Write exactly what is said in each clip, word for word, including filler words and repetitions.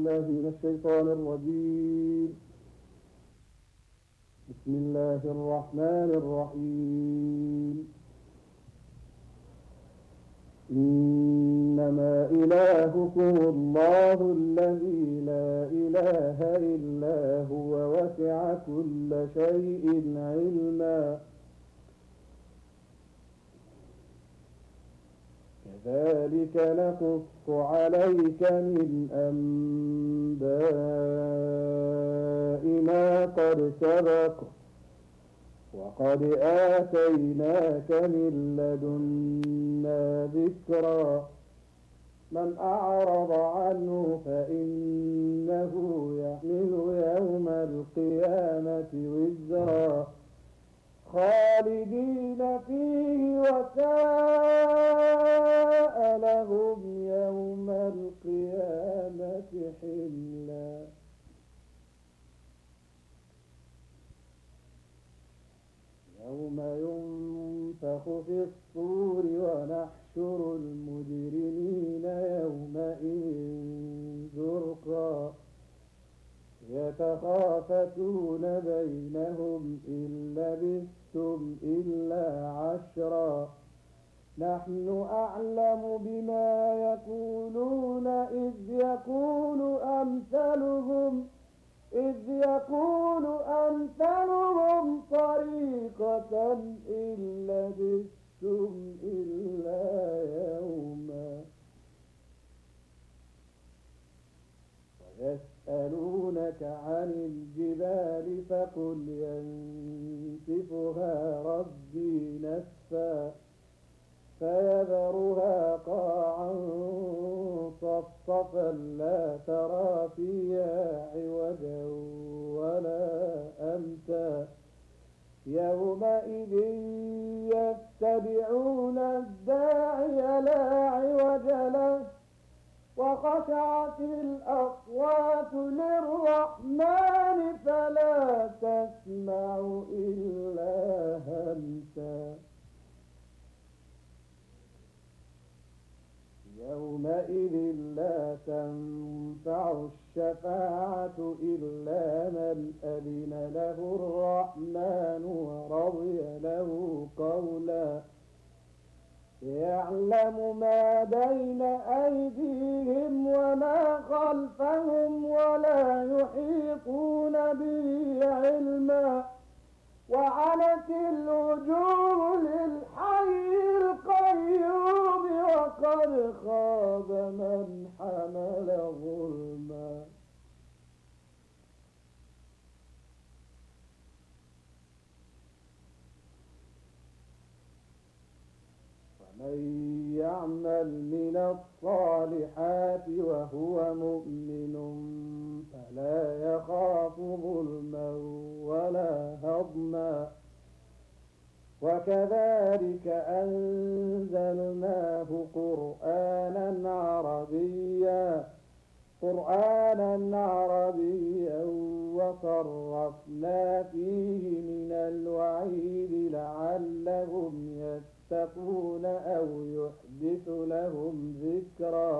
بالله من الشيطان الرجيم. بسم الله الرحمن الرحيم. إنما إلهكم الله الذي لا إله إلا هو وسع كل شيء علما كذلك نقص عليك من أنباء ما قد سبق وقد آتيناك من لدنا ذكرا من أعرض عنه فإنه يحمل يوم القيامة وزرا خالدين فيه وساء لهم يوم القيامة حملا يوم ينفخ في الصور ونحشر المجرمين يومئذ زرقا يتخافتون بينهم إن لبثتم إلا عشرا نحن أعلم بما يقولون إذ يقول أمثلهم إذ يقول أمثلهم طريقة إن لبثتم إلا يوما ويسألونك عن الجبال فقل ينسفها ربي نسفا فيذرها قاعا صفصفا لا ترى فيها عوجا ولا أمتا يومئذ يتبعون الداعي لا عوج له وخشعت الأصوات للرحمن فلا تسمع إلا همسا يومئذ لا تنفع الشفاعة إلا من أذن له الرحمن ورضي له قولا يعلم ما بين أيديهم وما خلفهم ولا يحيطون به علما وعنت الوجوه للحي القيوم وقد خاب من حمل ظلما ومن يعمل من الصالحات وهو مؤمن فلا يخاف ظلما ولا هضما وكذلك أنزلناه قرآنا عربيا قرآنا عربيا وصرفنا فيه من الوعيد لعلهم يتقون أو يحدث لهم ذكرا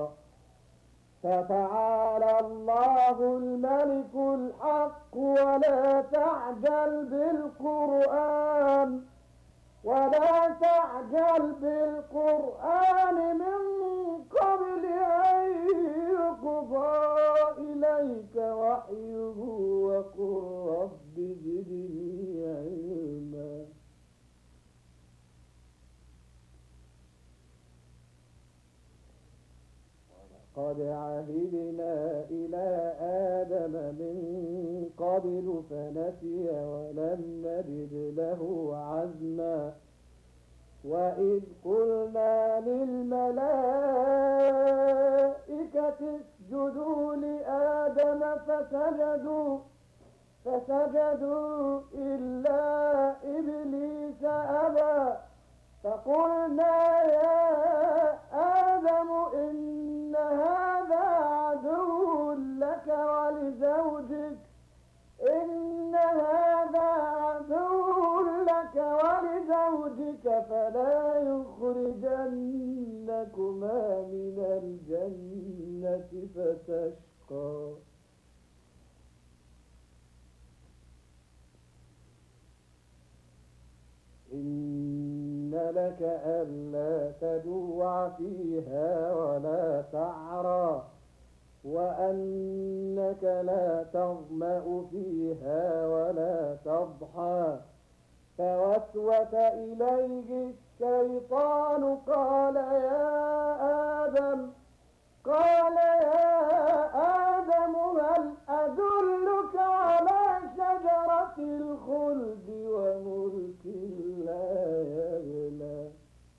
فتعالى الله الملك الحق ولا تعجل بالقرآن ولا تعجل بالقرآن من قبل أن يقضى إليك وحيه وقل رب زدني علما قد عهدنا إلى آدم من قبل فنسي ولم نجد له عزما وإذ قلنا للملائكة اسجدوا لآدم فسجدوا فسجدوا إلا إبليس أبى فقلنا يا آدم إن هذا عدو لك ولزوجك إن هذا عدو لك ولزوجك فلا يخرجنكما من الجنة فتشقى يشقى إن لك ألا تجوع فيها ولا تعرى وأنك لا تظمأ فيها ولا تضحى فوسوس إليه الشيطان قال يا آدم قال يا آدم هل أدلك على شجرة الخلد وملك لا يبلى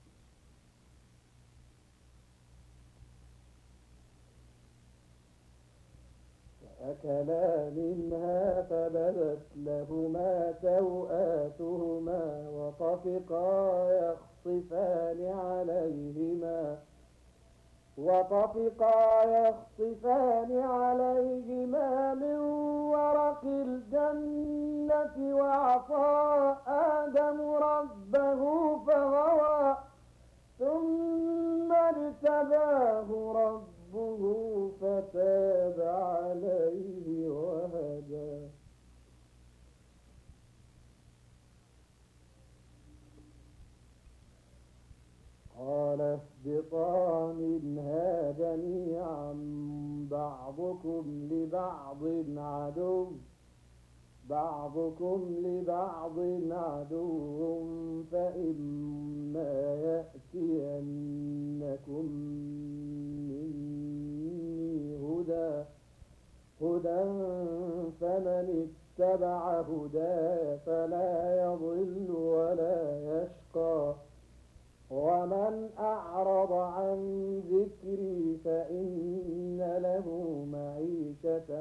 فأكلا منها فبدت لهما سوآتهما وطفقا يخصفان عليهما وطفقا يخصفان عليهما من ورق الجنة وعصى آدم ربه فغوى ثم اجتباه ربه فتاب عليه وهدى قال اهبطا منها جميعا بعضكم لبعض عدو بعضكم لبعض عدو فإما يأتينكم مني هدى هدى فمن اتبع هداي فلا يضل ولا يشقى ومن أعرض عن ذكري فإن له معيشة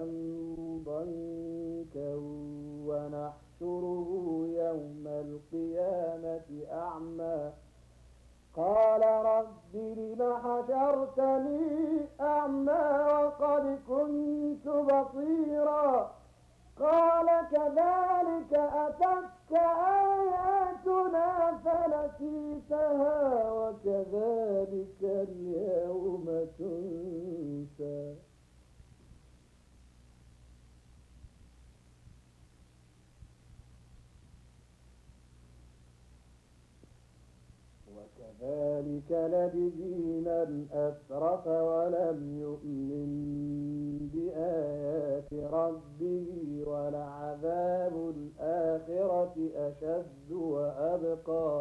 ضنكا ونحشره يوم القيامة أعمى قال رب لم حشرتني أعمى وقد كنت بصيرا قال كذلك أتتك آياتنا فنسيتها وكذلك اليوم تنسى وكذلك نجزي من أسرف ولم يؤمن بآيات ربه ولعذاب الآخرة أشد وأبقى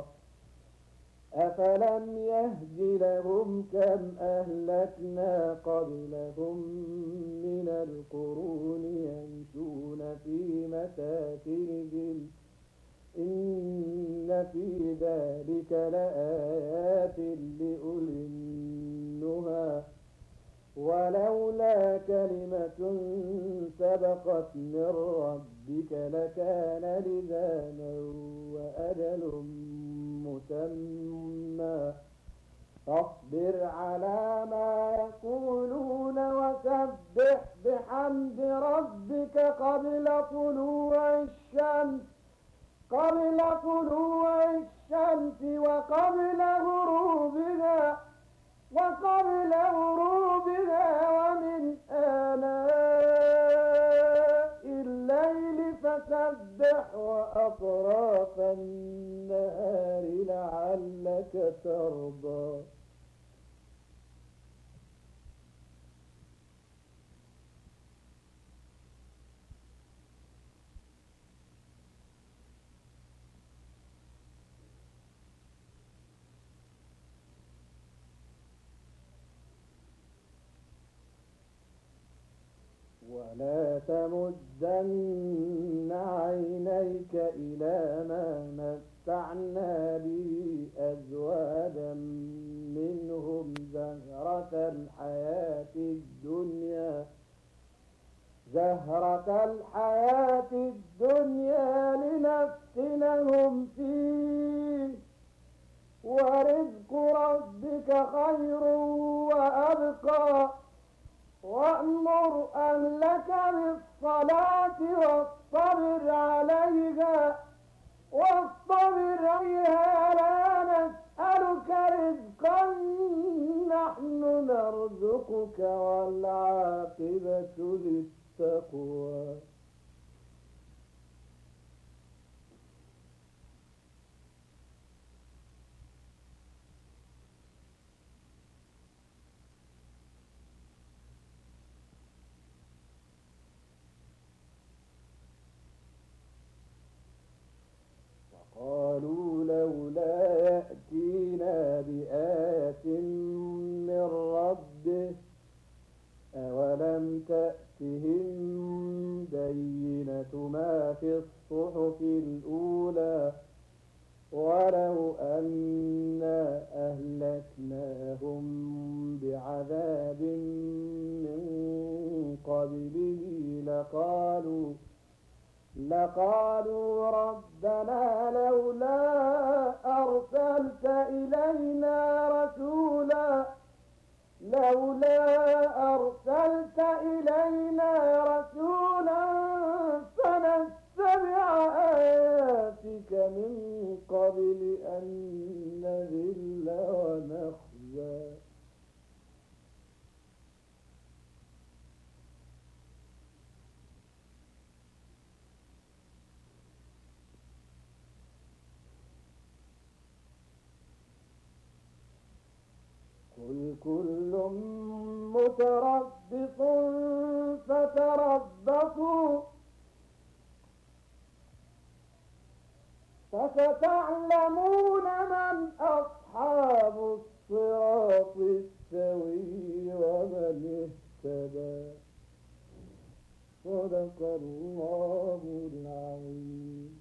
أفلم يهد لهم كم أهلكنا قبلهم من القرون يمشون في مساكنهم إن في ذلك لآيات لأولي النهى ولولا كلمة سبقت من ربك لكان لزاما وأجل مسمى فاصبر على ما يقولون وسبح بحمد ربك قبل طلوع الشمس قبل طلوع الشمس وقبل غروبها وقبل غروبها ومن آناء الليل فسبح وأطراف النهار لعلك ترضى ولا تمدن عينيك إلى ما متعنا به أزواجا منهم زهرة الحياة الدنيا زهرة الحياة الدنيا لنفتنهم فيه ورزق ربك خير وأبقى وأمر أهلك بالصلاة واصطبر عليها واصطبر عليها لا نسألك رزقا نحن نرزقك يرزقك والعاقبة للتقوى. قالوا لولا يأتينا بآية من ربه أولم تأتهم بينة ما في الصحف الأولى ولو أنا أهلكناهم بعذاب من قبله لقالوا لقالوا ربنا لولا أرسلت إلينا رسولا لولا أرسلت إلينا رسولا فنتبع آياتك من قبل أن نذل ونخزى. قل كل متربص فتربصوا فستعلمون من أصحاب الصراط السوي ومن اهتدى. صدق الله العظيم.